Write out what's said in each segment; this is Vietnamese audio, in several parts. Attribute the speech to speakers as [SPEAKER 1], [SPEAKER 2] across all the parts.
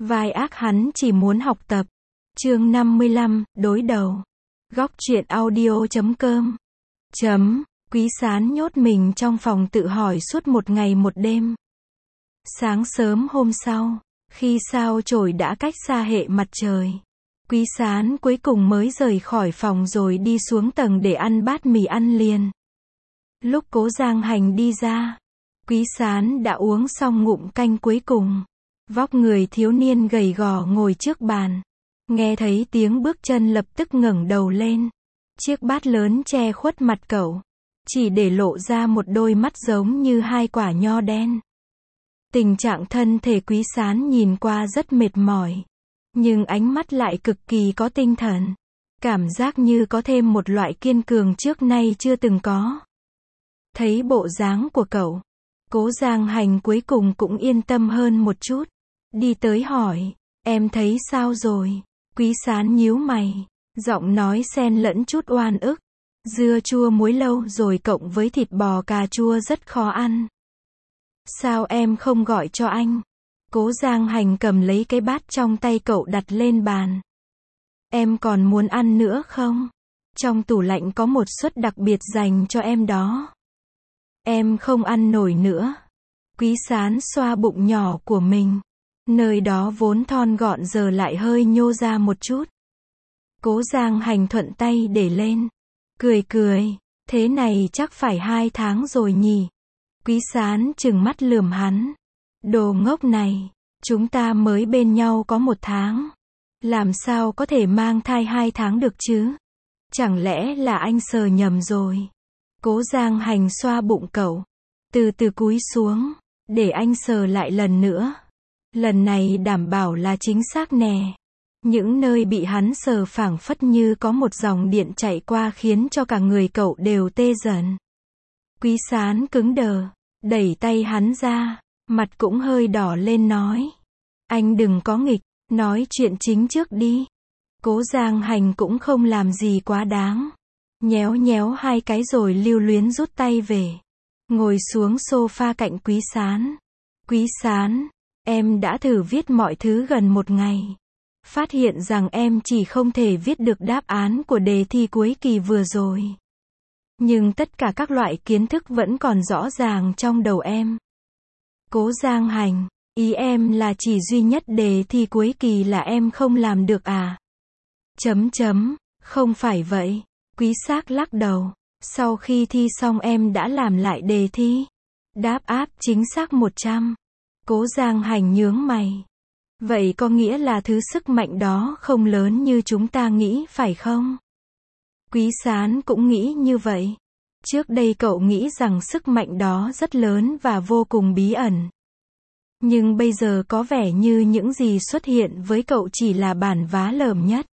[SPEAKER 1] Vai ác hắn chỉ muốn học tập. Chương 55, đối đầu. Góc truyện audio.com. Quý Sán nhốt mình trong phòng tự hỏi suốt một ngày một đêm. Sáng sớm hôm sau, khi sao chổi đã cách xa hệ mặt trời, Quý Sán cuối cùng mới rời khỏi phòng rồi đi xuống tầng để ăn bát mì ăn liền. Lúc Cố Giang Hành đi ra, Quý Sán đã uống xong ngụm canh cuối cùng. Vóc người thiếu niên gầy gò ngồi trước bàn. Nghe thấy tiếng bước chân lập tức ngẩng đầu lên. Chiếc bát lớn che khuất mặt cậu, chỉ để lộ ra một đôi mắt giống như hai quả nho đen. Tình trạng thân thể Quý Sán nhìn qua rất mệt mỏi, nhưng ánh mắt lại cực kỳ có tinh thần. Cảm giác như có thêm một loại kiên cường trước nay chưa từng có. Thấy bộ dáng của cậu, Cố Giang Hành cuối cùng cũng yên tâm hơn một chút. Đi tới hỏi, em thấy sao rồi? Quý Sán nhíu mày, giọng nói xen lẫn chút oan ức. Dưa chua muối lâu rồi cộng với thịt bò cà chua rất khó ăn. Sao em không gọi cho anh? Cố Giang Hành cầm lấy cái bát trong tay cậu đặt lên bàn. Em còn muốn ăn nữa không? Trong tủ lạnh có một suất đặc biệt dành cho em đó. Em không ăn nổi nữa. Quý Sán xoa bụng nhỏ của mình. Nơi đó vốn thon gọn giờ lại hơi nhô ra một chút. Cố Giang Hành thuận tay để lên. Cười, thế này chắc phải 2 tháng rồi nhỉ? Quý Sán trừng mắt lườm hắn. Đồ ngốc này, chúng ta mới bên nhau có 1 tháng. Làm sao có thể mang thai 2 tháng được chứ? Chẳng lẽ là anh sờ nhầm rồi? Cố Giang Hành xoa bụng cậu, từ từ cúi xuống, để anh sờ lại lần nữa. Lần này đảm bảo là chính xác nè. Những nơi bị hắn sờ phảng phất như có một dòng điện chạy qua khiến cho cả người cậu đều tê dần. Quý Sán cứng đờ, đẩy tay hắn ra, mặt cũng hơi đỏ lên nói. Anh đừng có nghịch, nói chuyện chính trước đi. Cố Giang Hành cũng không làm gì quá đáng. Nhéo 2 cái rồi lưu luyến rút tay về. Ngồi xuống sofa cạnh Quý Sán. Quý Sán, em đã thử viết mọi thứ gần 1 ngày. Phát hiện rằng em chỉ không thể viết được đáp án của đề thi cuối kỳ vừa rồi. Nhưng tất cả các loại kiến thức vẫn còn rõ ràng trong đầu em. Cố Giang Hành, ý em là chỉ duy nhất đề thi cuối kỳ là em không làm được à? Không phải vậy. Quý Sắc lắc đầu. Sau khi thi xong em đã làm lại đề thi. Đáp án chính xác 100. Cố Giang Hành nhướng mày. Vậy có nghĩa là thứ sức mạnh đó không lớn như chúng ta nghĩ phải không? Quý Sán cũng nghĩ như vậy. Trước đây cậu nghĩ rằng sức mạnh đó rất lớn và vô cùng bí ẩn. Nhưng bây giờ có vẻ như những gì xuất hiện với cậu chỉ là bản vá lởm nhất.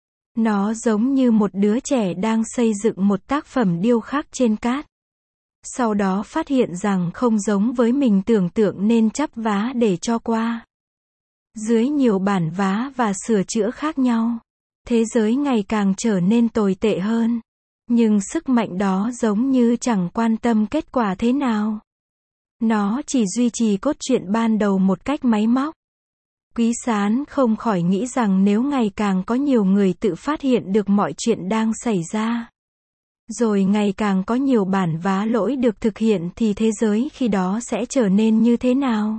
[SPEAKER 1] Nó giống như một đứa trẻ đang xây dựng một tác phẩm điêu khắc trên cát. Sau đó phát hiện rằng không giống với mình tưởng tượng nên chắp vá để cho qua. Dưới nhiều bản vá và sửa chữa khác nhau, thế giới ngày càng trở nên tồi tệ hơn. Nhưng sức mạnh đó giống như chẳng quan tâm kết quả thế nào. Nó chỉ duy trì cốt truyện ban đầu một cách máy móc. Quý Sán không khỏi nghĩ rằng nếu ngày càng có nhiều người tự phát hiện được mọi chuyện đang xảy ra, rồi ngày càng có nhiều bản vá lỗi được thực hiện thì thế giới khi đó sẽ trở nên như thế nào?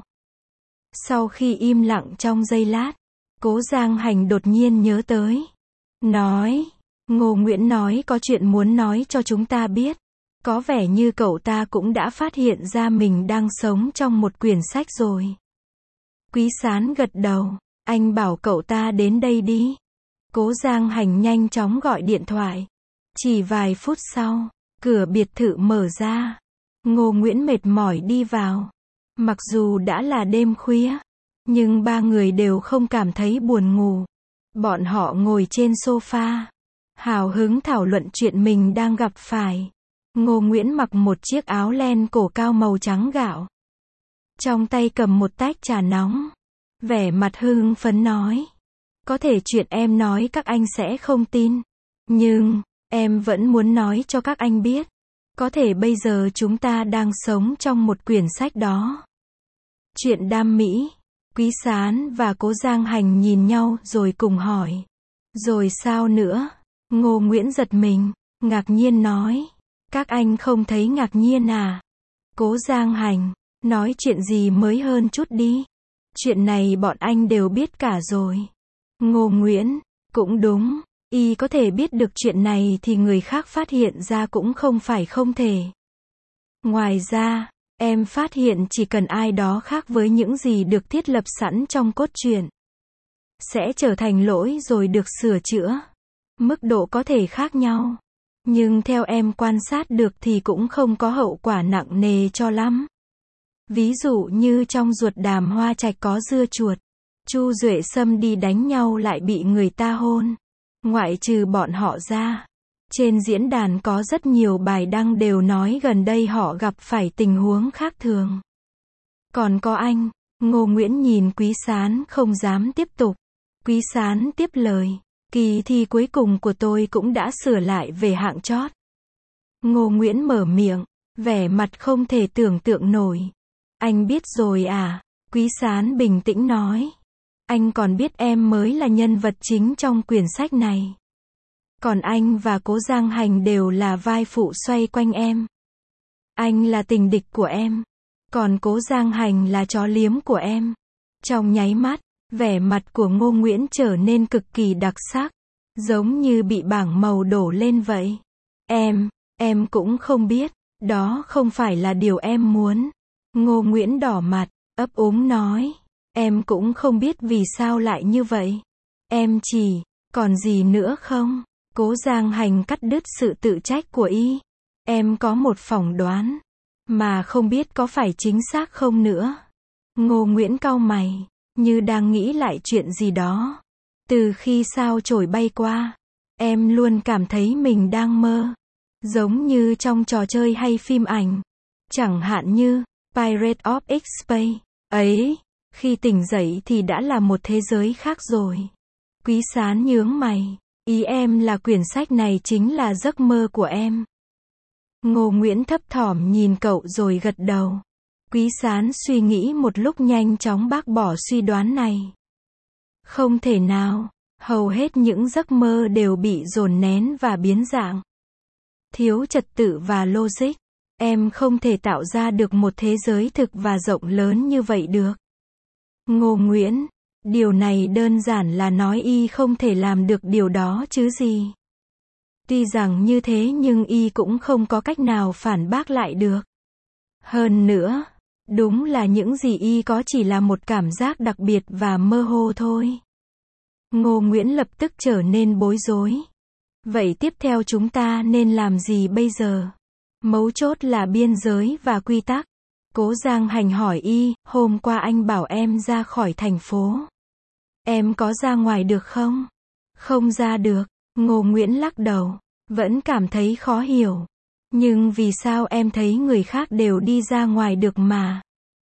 [SPEAKER 1] Sau khi im lặng trong giây lát, Cố Giang Hành đột nhiên nhớ tới. Nói, Ngô Nguyễn nói có chuyện muốn nói cho chúng ta biết. Có vẻ như cậu ta cũng đã phát hiện ra mình đang sống trong một quyển sách rồi. Quý Sán gật đầu. Anh bảo cậu ta đến đây đi. Cố Giang Hành nhanh chóng gọi điện thoại. Chỉ vài phút sau, cửa biệt thự mở ra. Ngô Nguyễn mệt mỏi đi vào. Mặc dù đã là đêm khuya, nhưng 3 người đều không cảm thấy buồn ngủ. Bọn họ ngồi trên sofa, hào hứng thảo luận chuyện mình đang gặp phải. Ngô Nguyễn mặc một chiếc áo len cổ cao màu trắng gạo. Trong tay cầm một tách trà nóng. Vẻ mặt hưng phấn nói. Có thể chuyện em nói các anh sẽ không tin. Nhưng, em vẫn muốn nói cho các anh biết. Có thể bây giờ chúng ta đang sống trong một quyển sách đó. Chuyện đam mỹ. Quý Sán và Cố Giang Hành nhìn nhau rồi cùng hỏi. Rồi sao nữa? Ngô Nguyễn giật mình, ngạc nhiên nói. Các anh không thấy ngạc nhiên à? Cố Giang Hành, nói chuyện gì mới hơn chút đi. Chuyện này bọn anh đều biết cả rồi. Ngô Nguyễn, cũng đúng, y có thể biết được chuyện này thì người khác phát hiện ra cũng không phải không thể. Ngoài ra, em phát hiện chỉ cần ai đó khác với những gì được thiết lập sẵn trong cốt truyện, sẽ trở thành lỗi rồi được sửa chữa. Mức độ có thể khác nhau, nhưng theo em quan sát được thì cũng không có hậu quả nặng nề cho lắm. Ví dụ như trong Ruột Đàm Hoa Trạch có dưa chuột, Chu Duệ Sâm đi đánh nhau lại bị người ta hôn. Ngoại trừ bọn họ ra, trên diễn đàn có rất nhiều bài đăng đều nói gần đây họ gặp phải tình huống khác thường. Còn có anh, Ngô Nguyễn nhìn Quý Sán không dám tiếp tục. Quý Sán tiếp lời, kỳ thi cuối cùng của tôi cũng đã sửa lại về hạng chót. Ngô Nguyễn mở miệng, vẻ mặt không thể tưởng tượng nổi. Anh biết rồi à? Quý Sán bình tĩnh nói. Anh còn biết em mới là nhân vật chính trong quyển sách này. Còn anh và Cố Giang Hành đều là vai phụ xoay quanh em. Anh là tình địch của em, còn Cố Giang Hành là chó liếm của em. Trong nháy mắt, vẻ mặt của Ngô Nguyễn trở nên cực kỳ đặc sắc, giống như bị bảng màu đổ lên vậy. Em cũng không biết, đó không phải là điều em muốn. Ngô Nguyễn đỏ mặt, ấp úng nói. Em cũng không biết vì sao lại như vậy. Em chỉ, còn gì nữa không? Cố Giang Hành cắt đứt sự tự trách của y. Em có một phỏng đoán, mà không biết có phải chính xác không nữa. Ngô Nguyễn cau mày, như đang nghĩ lại chuyện gì đó. Từ khi sao chổi bay qua, em luôn cảm thấy mình đang mơ. Giống như trong trò chơi hay phim ảnh. Chẳng hạn như Pirates of X-Space ấy, khi tỉnh dậy thì đã là một thế giới khác rồi. Quý Sán nhướng mày, ý em là quyển sách này chính là giấc mơ của em. Ngô Nguyễn thấp thỏm nhìn cậu rồi gật đầu. Quý Sán suy nghĩ một lúc nhanh chóng bác bỏ suy đoán này. Không thể nào, hầu hết những giấc mơ đều bị dồn nén và biến dạng. Thiếu trật tự và logic. Em không thể tạo ra được một thế giới thực và rộng lớn như vậy được. Ngô Nguyễn, điều này đơn giản là nói y không thể làm được điều đó chứ gì. Tuy rằng như thế nhưng y cũng không có cách nào phản bác lại được. Hơn nữa, đúng là những gì y có chỉ là một cảm giác đặc biệt và mơ hồ thôi. Ngô Nguyễn lập tức trở nên bối rối. Vậy tiếp theo chúng ta nên làm gì bây giờ? Mấu chốt là biên giới và quy tắc. Cố Giang Hành hỏi y, hôm qua anh bảo em ra khỏi thành phố. Em có ra ngoài được không? Không ra được. Ngô Nguyễn lắc đầu, vẫn cảm thấy khó hiểu. Nhưng vì sao em thấy người khác đều đi ra ngoài được mà?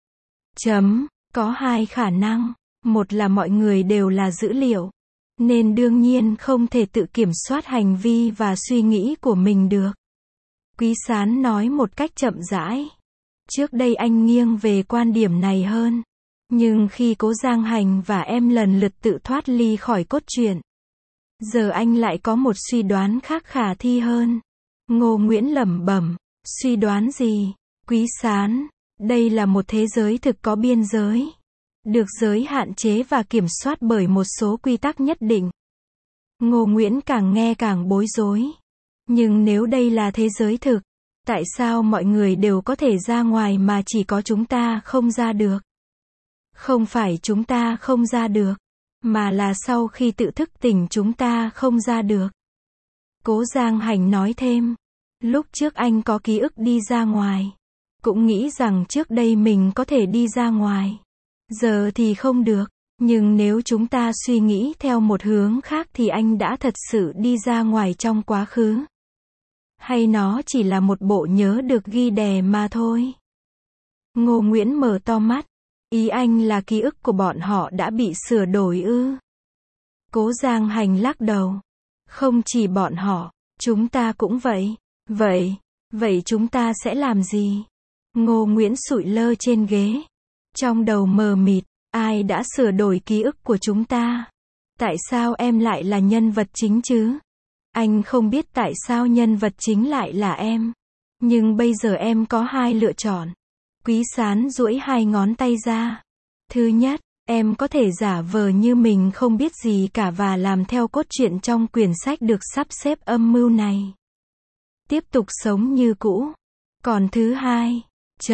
[SPEAKER 1] Có hai khả năng. Một là mọi người đều là dữ liệu, nên đương nhiên không thể tự kiểm soát hành vi và suy nghĩ của mình được. Quý Sán nói một cách chậm rãi. Trước đây anh nghiêng về quan điểm này hơn. Nhưng khi Cố Giang Hành và em lần lượt tự thoát ly khỏi cốt truyện, giờ anh lại có một suy đoán khác khả thi hơn. Ngô Nguyễn lẩm bẩm, suy đoán gì? Quý Sán, đây là một thế giới thực có biên giới, được giới hạn chế và kiểm soát bởi một số quy tắc nhất định. Ngô Nguyễn càng nghe càng bối rối. Nhưng nếu đây là thế giới thực, tại sao mọi người đều có thể ra ngoài mà chỉ có chúng ta không ra được? Không phải chúng ta không ra được, mà là sau khi tự thức tỉnh chúng ta không ra được. Cố Giang Hành nói thêm, lúc trước anh có ký ức đi ra ngoài, cũng nghĩ rằng trước đây mình có thể đi ra ngoài. Giờ thì không được, nhưng nếu chúng ta suy nghĩ theo một hướng khác thì anh đã thật sự đi ra ngoài trong quá khứ. Hay nó chỉ là một bộ nhớ được ghi đè mà thôi? Ngô Nguyễn mở to mắt. Ý anh là ký ức của bọn họ đã bị sửa đổi ư? Cố Giang Hành lắc đầu. Không chỉ bọn họ, chúng ta cũng vậy. Vậy chúng ta sẽ làm gì? Ngô Nguyễn sụi lơ trên ghế. Trong đầu mờ mịt, Ai đã sửa đổi ký ức của chúng ta? Tại sao em lại là nhân vật chính chứ? Anh không biết tại sao nhân vật chính lại là em. Nhưng bây giờ em có hai lựa chọn. Quý Sán duỗi hai ngón tay ra. Thứ nhất, em có thể giả vờ như mình không biết gì cả và làm theo cốt truyện trong quyển sách được sắp xếp âm mưu này. Tiếp tục sống như cũ. Còn thứ hai,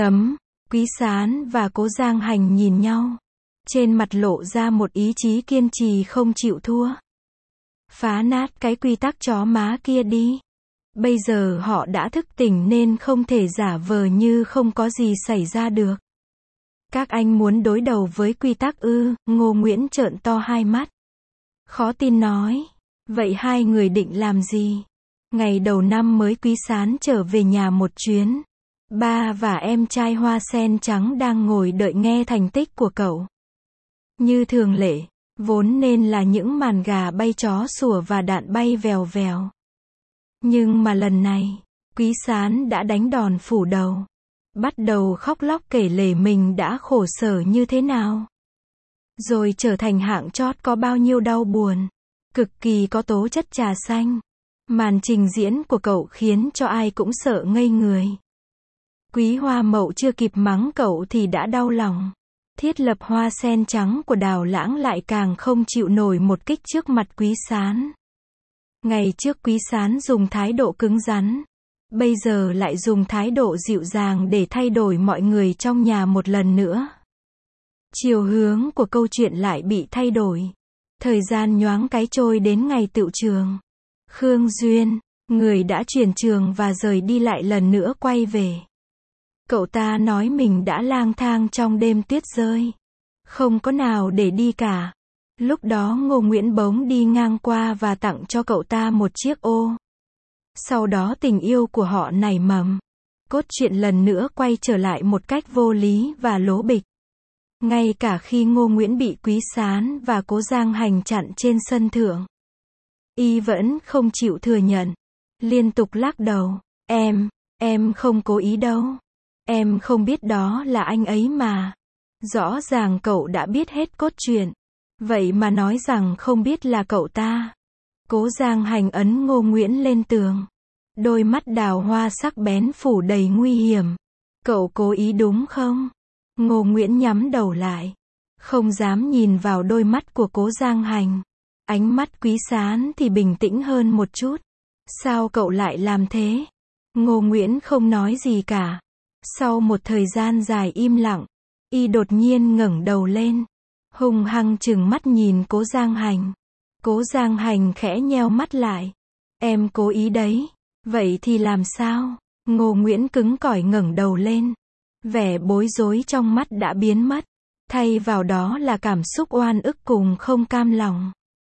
[SPEAKER 1] Quý Sán và Cố Giang Hành nhìn nhau. Trên mặt lộ ra một ý chí kiên trì không chịu thua. Phá nát cái quy tắc chó má kia đi. Bây giờ họ đã thức tỉnh nên không thể giả vờ như không có gì xảy ra được. Các anh muốn đối đầu với quy tắc ư? Ngô Nguyễn trợn to hai mắt. Khó tin nói. Vậy hai người định làm gì? Ngày đầu năm mới Quý Sán trở về nhà một chuyến. Ba và em trai Hoa Sen Trắng đang ngồi đợi nghe thành tích của cậu. Như thường lệ, vốn nên là những màn gà bay chó sủa và đạn bay vèo vèo. Nhưng mà lần này, Quý Sán đã đánh đòn phủ đầu. Bắt đầu khóc lóc kể lể mình đã khổ sở như thế nào. Rồi trở thành hạng chót có bao nhiêu đau buồn. Cực kỳ có tố chất trà xanh. Màn trình diễn của cậu khiến cho ai cũng sợ ngây người. Quý Hoa Mậu chưa kịp mắng cậu thì đã đau lòng. Thiết lập Hoa Sen Trắng của Đào Lãng lại càng không chịu nổi một kích trước mặt Quý Sán. Ngày trước Quý Sán dùng thái độ cứng rắn. Bây giờ lại dùng thái độ dịu dàng để thay đổi mọi người trong nhà một lần nữa. Chiều hướng của câu chuyện lại bị thay đổi. Thời gian nhoáng cái trôi đến ngày tựu trường. Khương Duyên, người đã chuyển trường và rời đi lại lần nữa quay về. Cậu ta nói mình đã lang thang trong đêm tuyết rơi. Không có nào để đi cả. Lúc đó Ngô Nguyễn bỗng đi ngang qua và tặng cho cậu ta một chiếc ô. Sau đó tình yêu của họ nảy mầm. Cốt truyện lần nữa quay trở lại một cách vô lý và lố bịch. Ngay cả khi Ngô Nguyễn bị Quý Sán và Cố Giang Hành chặn trên sân thượng, y vẫn không chịu thừa nhận. Liên tục lắc đầu. Em không cố ý đâu. Em không biết đó là anh ấy mà. Rõ ràng cậu đã biết hết cốt truyện. Vậy mà nói rằng không biết là cậu ta. Cố Giang Hành ấn Ngô Nguyễn lên tường. Đôi mắt đào hoa sắc bén phủ đầy nguy hiểm. Cậu cố ý đúng không? Ngô Nguyễn nhắm đầu lại. Không dám nhìn vào đôi mắt của Cố Giang Hành. Ánh mắt Quý Sán thì bình tĩnh hơn một chút. Sao cậu lại làm thế? Ngô Nguyễn không nói gì cả. Sau một thời gian dài im lặng, y đột nhiên ngẩng đầu lên. Hung hăng trừng mắt nhìn Cố Giang Hành. Cố Giang Hành khẽ nheo mắt lại. Em cố ý đấy. Vậy thì làm sao? Ngô Nguyễn cứng cỏi ngẩng đầu lên. Vẻ bối rối trong mắt đã biến mất. Thay vào đó là cảm xúc oan ức cùng không cam lòng.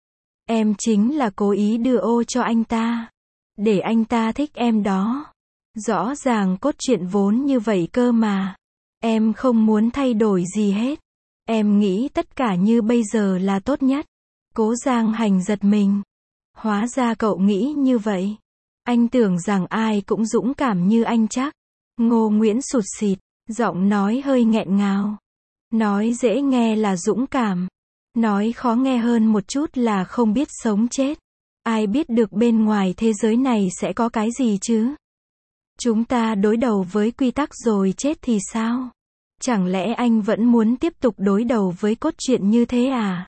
[SPEAKER 1] Em chính là cố ý đưa ô cho anh ta. Để anh ta thích em đó. Rõ ràng cốt truyện vốn như vậy cơ mà. Em không muốn thay đổi gì hết. Em nghĩ tất cả như bây giờ là tốt nhất. Cố Giang Hành giật mình. Hóa ra cậu nghĩ như vậy. Anh tưởng rằng ai cũng dũng cảm như anh chắc. Ngô Nguyễn sụt sịt, giọng nói hơi nghẹn ngào. Nói dễ nghe là dũng cảm. Nói khó nghe hơn một chút là không biết sống chết. Ai biết được bên ngoài thế giới này sẽ có cái gì chứ? Chúng ta đối đầu với quy tắc rồi chết thì sao? Chẳng lẽ anh vẫn muốn tiếp tục đối đầu với cốt truyện như thế à?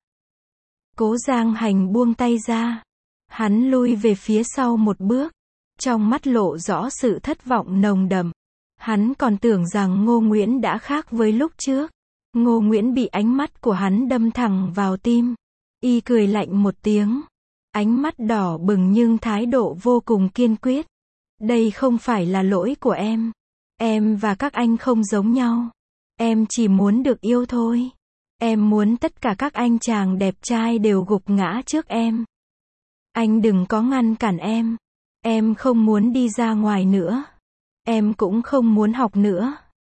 [SPEAKER 1] Cố Giang Hành buông tay ra. Hắn lui về phía sau một bước. Trong mắt lộ rõ sự thất vọng nồng đậm. Hắn còn tưởng rằng Ngô Nguyễn đã khác với lúc trước. Ngô Nguyễn bị ánh mắt của hắn đâm thẳng vào tim. Y cười lạnh một tiếng. Ánh mắt đỏ bừng nhưng thái độ vô cùng kiên quyết. Đây không phải là lỗi của em. Em và các anh không giống nhau. Em chỉ muốn được yêu thôi. Em muốn tất cả các anh chàng đẹp trai đều gục ngã trước em. Anh đừng có ngăn cản em. Em không muốn đi ra ngoài nữa. Em cũng không muốn học nữa.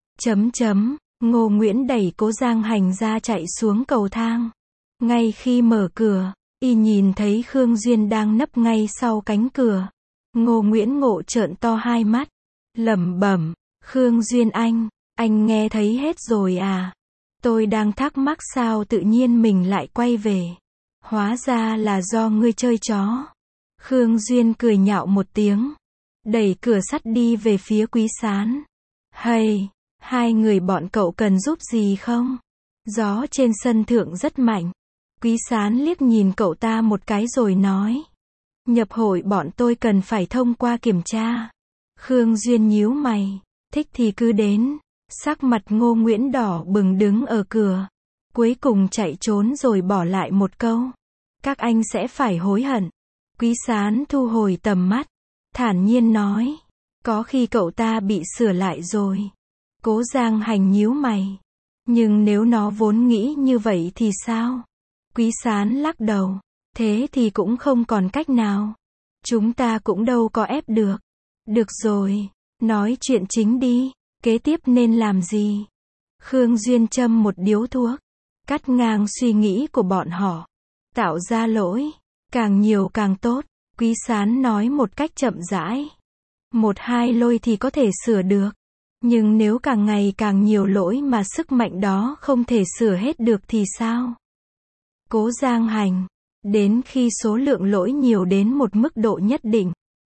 [SPEAKER 1] Ngô Nguyễn đẩy Cố Giang Hành ra chạy xuống cầu thang. Ngay khi mở cửa, y nhìn thấy Khương Duyên đang nấp ngay sau cánh cửa. Ngô Nguyễn ngộ trợn to hai mắt. Lẩm bẩm, Khương Duyên anh nghe thấy hết rồi à? Tôi đang thắc mắc sao tự nhiên mình lại quay về. Hóa ra là do ngươi chơi chó. Khương Duyên cười nhạo một tiếng, đẩy cửa sắt đi về phía Quý Sán. Hay, hai người bọn cậu cần giúp gì không? Gió trên sân thượng rất mạnh. Quý Sán liếc nhìn cậu ta một cái rồi nói. Nhập hội bọn tôi cần phải thông qua kiểm tra. Khương Duyên nhíu mày. Thích thì cứ đến. Sắc mặt Ngô Nguyễn đỏ bừng đứng ở cửa. Cuối cùng chạy trốn rồi bỏ lại một câu. Các anh sẽ phải hối hận. Quý Sán thu hồi tầm mắt. Thản nhiên nói. Có khi cậu ta bị sửa lại rồi. Cố Giang Hành nhíu mày. Nhưng nếu nó vốn nghĩ như vậy thì sao? Quý Sán lắc đầu. Thế thì cũng không còn cách nào. Chúng ta cũng đâu có ép được. Được rồi, nói chuyện chính đi. Kế tiếp nên làm gì? Khương Duyên châm một điếu thuốc, cắt ngang suy nghĩ của bọn họ. Tạo ra lỗi, càng nhiều càng tốt. Quý Sán nói một cách chậm rãi. Một hai lỗi thì có thể sửa được. Nhưng nếu càng ngày càng nhiều lỗi mà sức mạnh đó không thể sửa hết được thì sao? Cố Giang Hành. Đến khi số lượng lỗi nhiều đến một mức độ nhất định,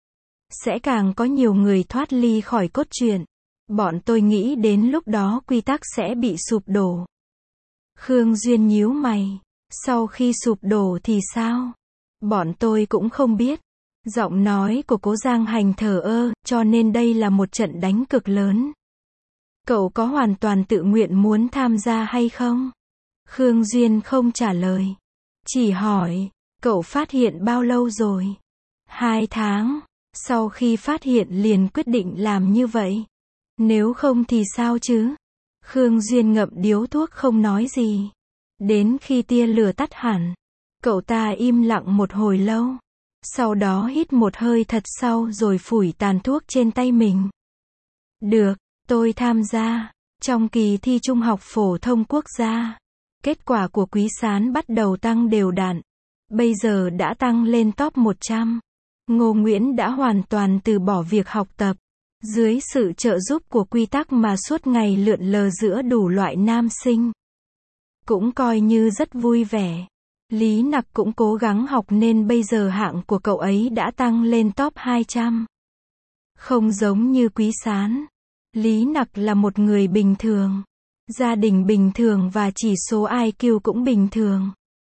[SPEAKER 1] sẽ càng có nhiều người thoát ly khỏi cốt truyện. Bọn tôi nghĩ đến lúc đó quy tắc sẽ bị sụp đổ. Khương Duyên nhíu mày. Sau khi sụp đổ thì sao? Bọn tôi cũng không biết. Giọng nói của Cố Giang Hành thờ ơ, cho nên đây là một trận đánh cực lớn. Cậu có hoàn toàn tự nguyện muốn tham gia hay không? Khương Duyên không trả lời. Chỉ hỏi, cậu phát hiện bao lâu rồi? 2 tháng. Sau khi phát hiện liền quyết định làm như vậy. Nếu không thì sao chứ? Khương Duyên ngậm điếu thuốc không nói gì. Đến khi tia lửa tắt hẳn, cậu ta im lặng một hồi lâu. Sau đó hít một hơi thật sâu rồi phủi tàn thuốc trên tay mình. Được, tôi tham gia. Trong kỳ thi Trung học phổ thông quốc gia, kết quả của Quý Sán bắt đầu tăng đều đặn. Bây giờ đã tăng lên top 100. Ngô Nguyễn đã hoàn toàn từ bỏ việc học tập. Dưới sự trợ giúp của quy tắc mà suốt ngày lượn lờ giữa đủ loại nam sinh, cũng coi như rất vui vẻ. Lý Nặc cũng cố gắng học nên bây giờ hạng của cậu ấy đã tăng lên top 200. Không giống như Quý Sán. Lý Nặc là một người bình thường. Gia đình bình thường và chỉ số IQ cũng bình thường.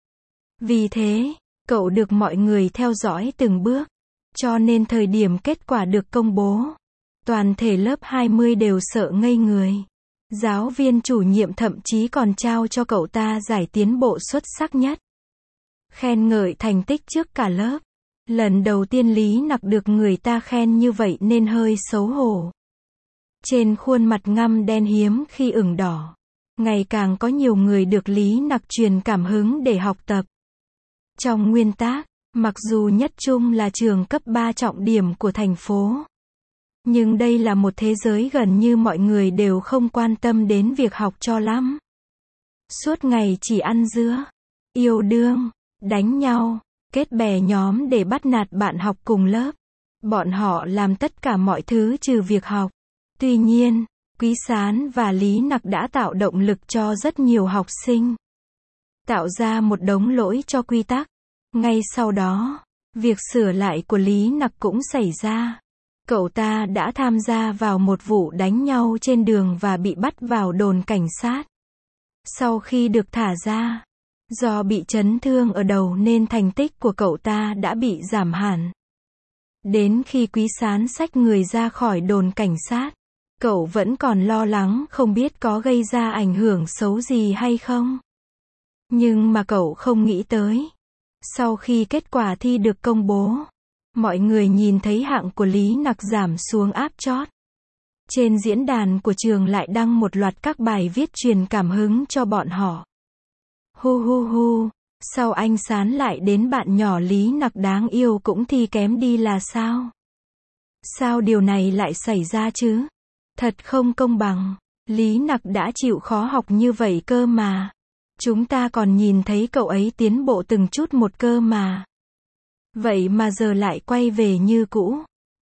[SPEAKER 1] Vì thế, cậu được mọi người theo dõi từng bước. Cho nên thời điểm kết quả được công bố, toàn thể lớp 20 đều sợ ngây người. Giáo viên chủ nhiệm thậm chí còn trao cho cậu ta giải tiến bộ xuất sắc nhất. Khen ngợi thành tích trước cả lớp. Lần đầu tiên Lý Nặc được người ta khen như vậy nên hơi xấu hổ. Trên khuôn mặt ngăm đen hiếm khi ửng đỏ. Ngày càng có nhiều người được Lý Nặc truyền cảm hứng để học tập. Trong nguyên tắc, mặc dù Nhất Trung là trường cấp 3 trọng điểm của thành phố, nhưng đây là một thế giới gần như mọi người đều không quan tâm đến việc học cho lắm. Suốt ngày chỉ ăn dứa, yêu đương, đánh nhau, kết bè nhóm để bắt nạt bạn học cùng lớp. Bọn họ làm tất cả mọi thứ trừ việc học. Tuy nhiên, Quý Sán và Lý Nặc đã tạo động lực cho rất nhiều học sinh. Tạo ra một đống lỗi cho quy tắc. Ngay sau đó, việc sửa lại của Lý Nặc cũng xảy ra. Cậu ta đã tham gia vào một vụ đánh nhau trên đường và bị bắt vào đồn cảnh sát. Sau khi được thả ra, do bị chấn thương ở đầu nên thành tích của cậu ta đã bị giảm hẳn. Đến khi Quý Sán xách người ra khỏi đồn cảnh sát, cậu vẫn còn lo lắng không biết có gây ra ảnh hưởng xấu gì hay không. Nhưng mà cậu không nghĩ tới. Sau khi kết quả thi được công bố, mọi người nhìn thấy hạng của Lý Nặc giảm xuống áp chót. Trên diễn đàn của trường lại đăng một loạt các bài viết truyền cảm hứng cho bọn họ. Hu hu hu, sao anh Sán lại đến bạn nhỏ Lý Nặc đáng yêu cũng thi kém đi là sao? Sao điều này lại xảy ra chứ? Thật không công bằng. Lý Nặc đã chịu khó học như vậy cơ mà. Chúng ta còn nhìn thấy cậu ấy tiến bộ từng chút một cơ mà. Vậy mà giờ lại quay về như cũ.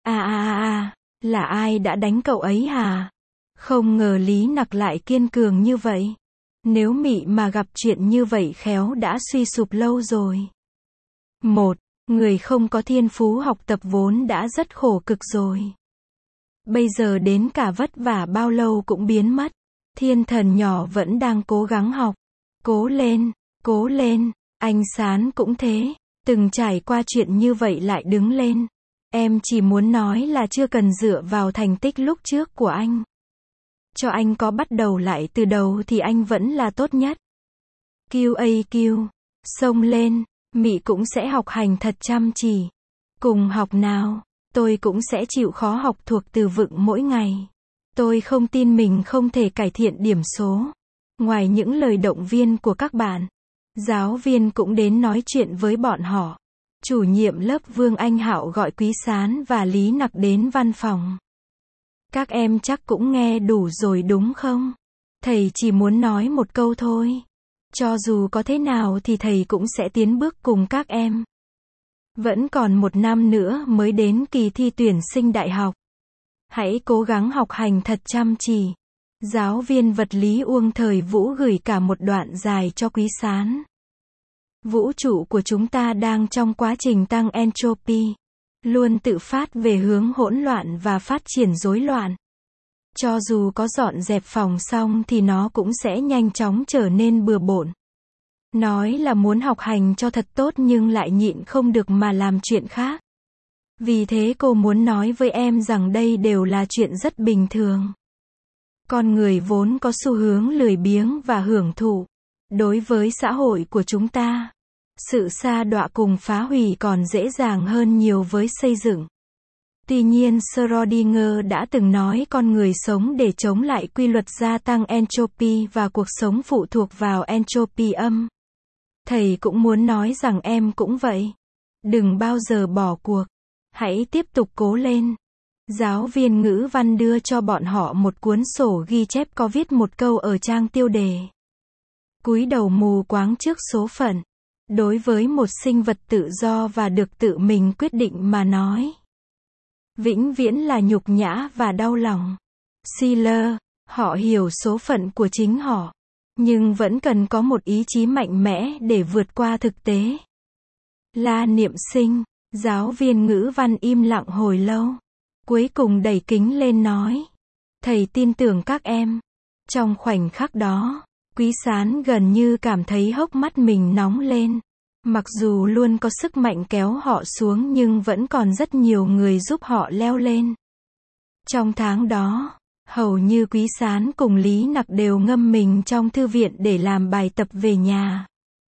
[SPEAKER 1] Là ai đã đánh cậu ấy hả? Không ngờ Lý Nặc lại kiên cường như vậy. Nếu Mị mà gặp chuyện như vậy khéo đã suy sụp lâu rồi. Một, người không có thiên phú học tập vốn đã rất khổ cực rồi. Bây giờ đến cả vất vả bao lâu cũng biến mất. Thiên thần nhỏ vẫn đang cố gắng học. Cố lên, cố lên, anh Sán cũng thế. Từng trải qua chuyện như vậy lại đứng lên. Em chỉ muốn nói là chưa cần dựa vào thành tích lúc trước của anh. Cho anh có bắt đầu lại từ đầu thì anh vẫn là tốt nhất. QAQ, xông lên, Mị cũng sẽ học hành thật chăm chỉ. Cùng học nào, tôi cũng sẽ chịu khó học thuộc từ vựng mỗi ngày. Tôi không tin mình không thể cải thiện điểm số. Ngoài những lời động viên của các bạn, giáo viên cũng đến nói chuyện với bọn họ. Chủ nhiệm lớp Vương Anh Hạo gọi Quý Sán và Lý Nặc đến văn phòng. Các em chắc cũng nghe đủ rồi đúng không? Thầy chỉ muốn nói một câu thôi. Cho dù có thế nào thì thầy cũng sẽ tiến bước cùng các em. Vẫn còn 1 năm nữa mới đến kỳ thi tuyển sinh đại học. Hãy cố gắng học hành thật chăm chỉ. Giáo viên vật lý Uông Thời Vũ gửi cả một đoạn dài cho Quý Sán. Vũ trụ của chúng ta đang trong quá trình tăng entropy, luôn tự phát về hướng hỗn loạn và phát triển rối loạn. Cho dù có dọn dẹp phòng xong thì nó cũng sẽ nhanh chóng trở nên bừa bộn. Nói là muốn học hành cho thật tốt nhưng lại nhịn không được mà làm chuyện khác. Vì thế cô muốn nói với em rằng đây đều là chuyện rất bình thường. Con người vốn có xu hướng lười biếng và hưởng thụ. Đối với xã hội của chúng ta, sự sa đọa cùng phá hủy còn dễ dàng hơn nhiều với xây dựng. Tuy nhiên Schrödinger đã từng nói con người sống để chống lại quy luật gia tăng entropy và cuộc sống phụ thuộc vào entropy âm. Thầy cũng muốn nói rằng em cũng vậy. Đừng bao giờ bỏ cuộc. Hãy tiếp tục cố lên. Giáo viên ngữ văn đưa cho bọn họ một cuốn sổ ghi chép có viết một câu ở trang tiêu đề. Cúi đầu mù quáng trước số phận. Đối với một sinh vật tự do và được tự mình quyết định mà nói, vĩnh viễn là nhục nhã và đau lòng. Schiller, họ hiểu số phận của chính họ, nhưng vẫn cần có một ý chí mạnh mẽ để vượt qua thực tế. La Niệm Sinh, giáo viên ngữ văn im lặng hồi lâu. Cuối cùng đẩy kính lên nói. Thầy tin tưởng các em. Trong khoảnh khắc đó, Quý Sán gần như cảm thấy hốc mắt mình nóng lên. Mặc dù luôn có sức mạnh kéo họ xuống nhưng vẫn còn rất nhiều người giúp họ leo lên. Trong tháng đó, hầu như Quý Sán cùng Lý Nặc đều ngâm mình trong thư viện để làm bài tập về nhà.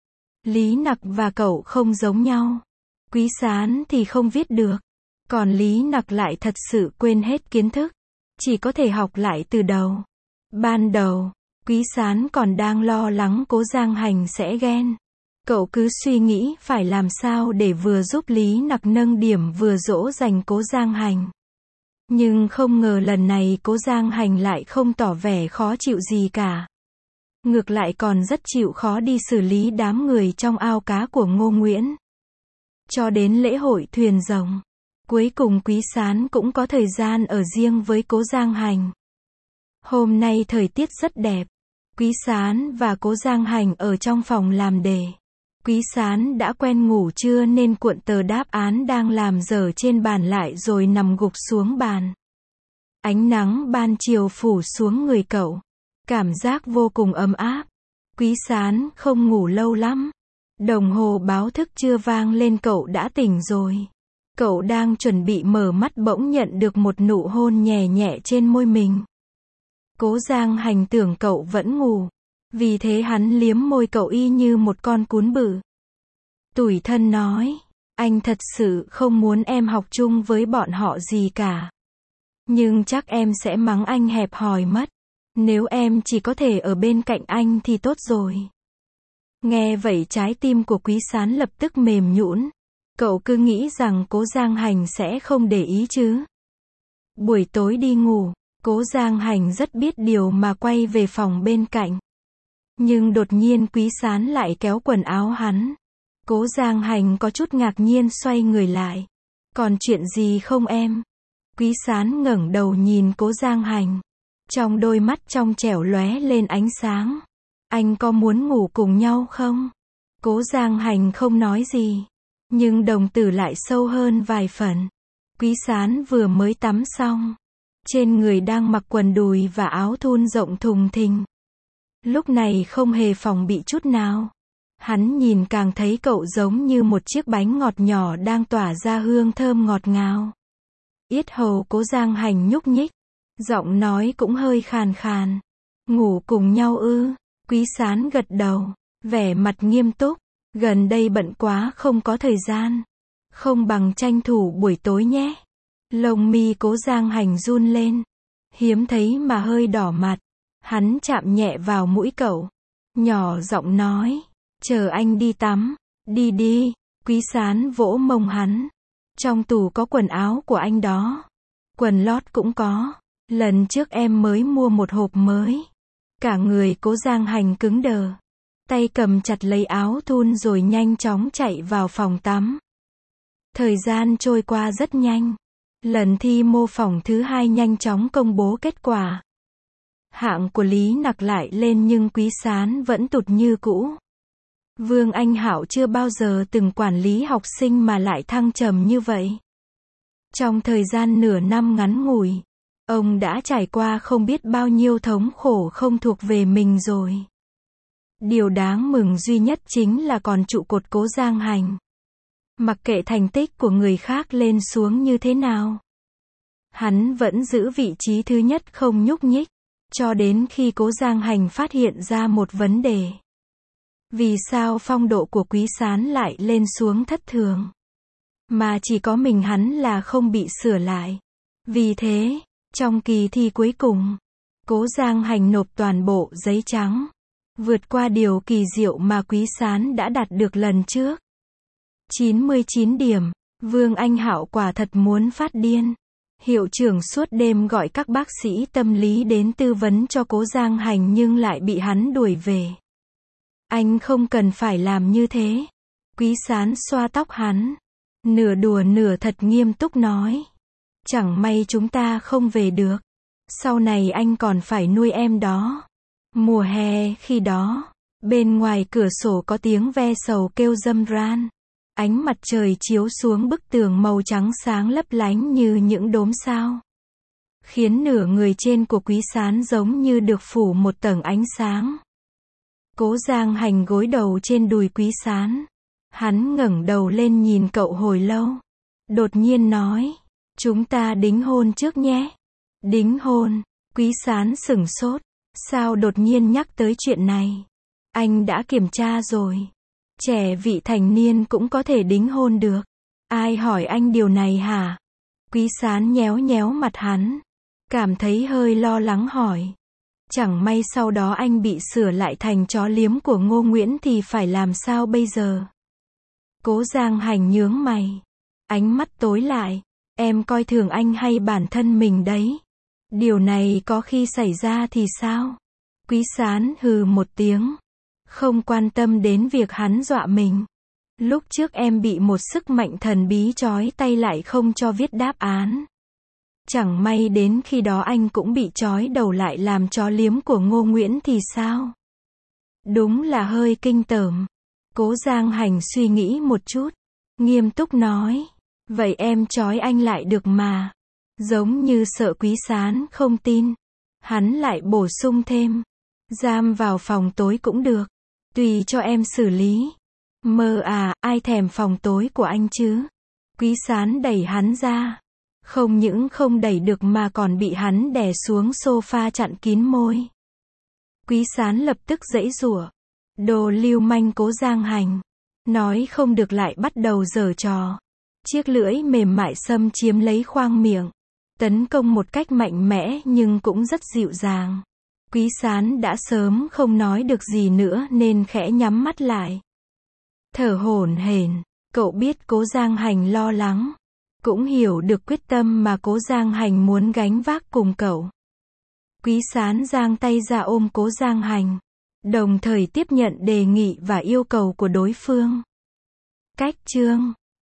[SPEAKER 1] Lý Nặc và cậu không giống nhau. Quý Sán thì không viết được. Còn Lý Nặc lại thật sự quên hết kiến thức. Chỉ có thể học lại từ đầu. Ban đầu, Quý Sán còn đang lo lắng Cố Giang Hành sẽ ghen. Cậu cứ suy nghĩ phải làm sao để vừa giúp Lý Nặc nâng điểm vừa dỗ dành Cố Giang Hành. Nhưng không ngờ lần này Cố Giang Hành lại không tỏ vẻ khó chịu gì cả. Ngược lại còn rất chịu khó đi xử lý đám người trong ao cá của Ngô Nguyễn. Cho đến lễ hội thuyền rồng, cuối cùng Quý Sán cũng có thời gian ở riêng với Cố Giang Hành. Hôm nay thời tiết rất đẹp. Quý Sán và Cố Giang Hành ở trong phòng làm đề. Quý Sán đã quen ngủ trưa nên cuộn tờ đáp án đang làm dở trên bàn lại rồi nằm gục xuống bàn. Ánh nắng ban chiều phủ xuống người cậu. Cảm giác vô cùng ấm áp. Quý Sán không ngủ lâu lắm. Đồng hồ báo thức chưa vang lên cậu đã tỉnh rồi. Cậu đang chuẩn bị mở mắt bỗng nhận được một nụ hôn nhẹ nhẹ trên môi mình. Cố Giang Hành tưởng cậu vẫn ngủ. Vì thế hắn liếm môi cậu y như một con cún bự. Tủi thân nói, anh thật sự không muốn em học chung với bọn họ gì cả. Nhưng chắc em sẽ mắng anh hẹp hòi mất. Nếu em chỉ có thể ở bên cạnh anh thì tốt rồi. Nghe vậy trái tim của Quý Sán lập tức mềm nhũn. Cậu cứ nghĩ rằng Cố Giang Hành sẽ không để ý chứ. Buổi tối đi ngủ, Cố Giang Hành rất biết điều mà quay về phòng bên cạnh. Nhưng đột nhiên Quý Sán lại kéo quần áo hắn. Cố Giang Hành có chút ngạc nhiên xoay người lại. Còn chuyện gì không em? Quý Sán ngẩng đầu nhìn Cố Giang Hành. Trong đôi mắt trong trẻo lóe lên ánh sáng. Anh có muốn ngủ cùng nhau không? Cố Giang Hành không nói gì, nhưng đồng tử lại sâu hơn vài phần. Quý Sán vừa mới tắm xong, trên người đang mặc quần đùi và áo thun rộng thùng thình. Lúc này không hề phòng bị chút nào. Hắn nhìn càng thấy cậu giống như một chiếc bánh ngọt nhỏ đang tỏa ra hương thơm ngọt ngào. Yết hầu Cố Giang Hành nhúc nhích, giọng nói cũng hơi khàn khàn. Ngủ cùng nhau ư? Quý Sán gật đầu, vẻ mặt nghiêm túc. Gần đây bận quá không có thời gian. Không bằng tranh thủ buổi tối nhé. Lông mi Cố Giang Hành run lên. Hiếm thấy mà hơi đỏ mặt. Hắn chạm nhẹ vào mũi cậu. Nhỏ giọng nói. Chờ anh đi tắm. Đi đi. Quý Sán vỗ mông hắn. Trong tủ có quần áo của anh đó. Quần lót cũng có. Lần trước em mới mua một hộp mới. Cả người Cố Giang Hành cứng đờ. Tay cầm chặt lấy áo thun rồi nhanh chóng chạy vào phòng tắm. Thời gian trôi qua rất nhanh. Lần thi mô phỏng thứ 2 nhanh chóng công bố kết quả. Hạng của Lý Nặc lại lên nhưng Quý Sán vẫn tụt như cũ. Vương Anh Hạo chưa bao giờ từng quản lý học sinh mà lại thăng trầm như vậy. Trong thời gian nửa năm ngắn ngủi, ông đã trải qua không biết bao nhiêu thống khổ không thuộc về mình rồi. Điều đáng mừng duy nhất chính là còn trụ cột Cố Giang Hành. Mặc kệ thành tích của người khác lên xuống như thế nào, hắn vẫn giữ vị trí thứ nhất không nhúc nhích, cho đến khi Cố Giang Hành phát hiện ra một vấn đề. Vì sao phong độ của Quý Sán lại lên xuống thất thường, mà chỉ có mình hắn là không bị sửa lại. Vì thế, trong kỳ thi cuối cùng, Cố Giang Hành nộp toàn bộ giấy trắng, vượt qua điều kỳ diệu mà Quý Sán đã đạt được lần trước. 99 điểm, Vương Anh Hạo quả thật muốn phát điên. Hiệu trưởng suốt đêm gọi các bác sĩ tâm lý đến tư vấn cho Cố Giang Hành nhưng lại bị hắn đuổi về. Anh không cần phải làm như thế. Quý Sán xoa tóc hắn, nửa đùa nửa thật nghiêm túc nói. Chẳng may chúng ta không về được. Sau này anh còn phải nuôi em đó. Mùa hè khi đó, bên ngoài cửa sổ có tiếng ve sầu kêu râm ran. Ánh mặt trời chiếu xuống bức tường màu trắng sáng lấp lánh như những đốm sao, khiến nửa người trên của Quý Sán giống như được phủ một tầng ánh sáng. Cố Giang Hành gối đầu trên đùi Quý Sán. Hắn ngẩng đầu lên nhìn cậu hồi lâu. Đột nhiên nói, chúng ta đính hôn trước nhé. Đính hôn? Quý Sán sửng sốt. Sao đột nhiên nhắc tới chuyện này? Anh đã kiểm tra rồi. Trẻ vị thành niên cũng có thể đính hôn được. Ai hỏi anh điều này hả? Quý Sán nhéo nhéo mặt hắn, cảm thấy hơi lo lắng hỏi. Chẳng may sau đó anh bị sửa lại thành chó liếm của Ngô Nguyễn thì phải làm sao bây giờ? Cố Giang Hành nhướng mày, ánh mắt tối lại. Em coi thường anh hay bản thân mình đấy? Điều này có khi xảy ra thì sao? Quý Sán hừ một tiếng, không quan tâm đến việc hắn dọa mình. Lúc trước em bị một sức mạnh thần bí trói tay lại không cho viết đáp án. Chẳng may đến khi đó anh cũng bị trói đầu lại làm chó liếm của Ngô Nguyễn thì sao? Đúng là hơi kinh tởm. Cố Giang Hành suy nghĩ một chút, nghiêm túc nói. Vậy em trói anh lại được mà. Giống như sợ Quý Sán không tin, hắn lại bổ sung thêm. Giam vào phòng tối cũng được. Tùy cho em xử lý. Mơ à, ai thèm phòng tối của anh chứ? Quý Sán đẩy hắn ra. Không những không đẩy được mà còn bị hắn đè xuống sofa chặn kín môi. Quý Sán lập tức giãy giụa. Đồ lưu manh. Cố Giang Hành nói không được lại bắt đầu giở trò. Chiếc lưỡi mềm mại xâm chiếm lấy khoang miệng, tấn công một cách mạnh mẽ nhưng cũng rất dịu dàng. Quý Sán đã sớm không nói được gì nữa nên khẽ nhắm mắt lại, thở hổn hển. Cậu biết Cố Giang Hành lo lắng, cũng hiểu được quyết tâm mà Cố Giang Hành muốn gánh vác cùng cậu. Quý Sán giang tay ra ôm Cố Giang Hành, đồng thời tiếp nhận đề nghị và yêu cầu của đối phương. Cách chương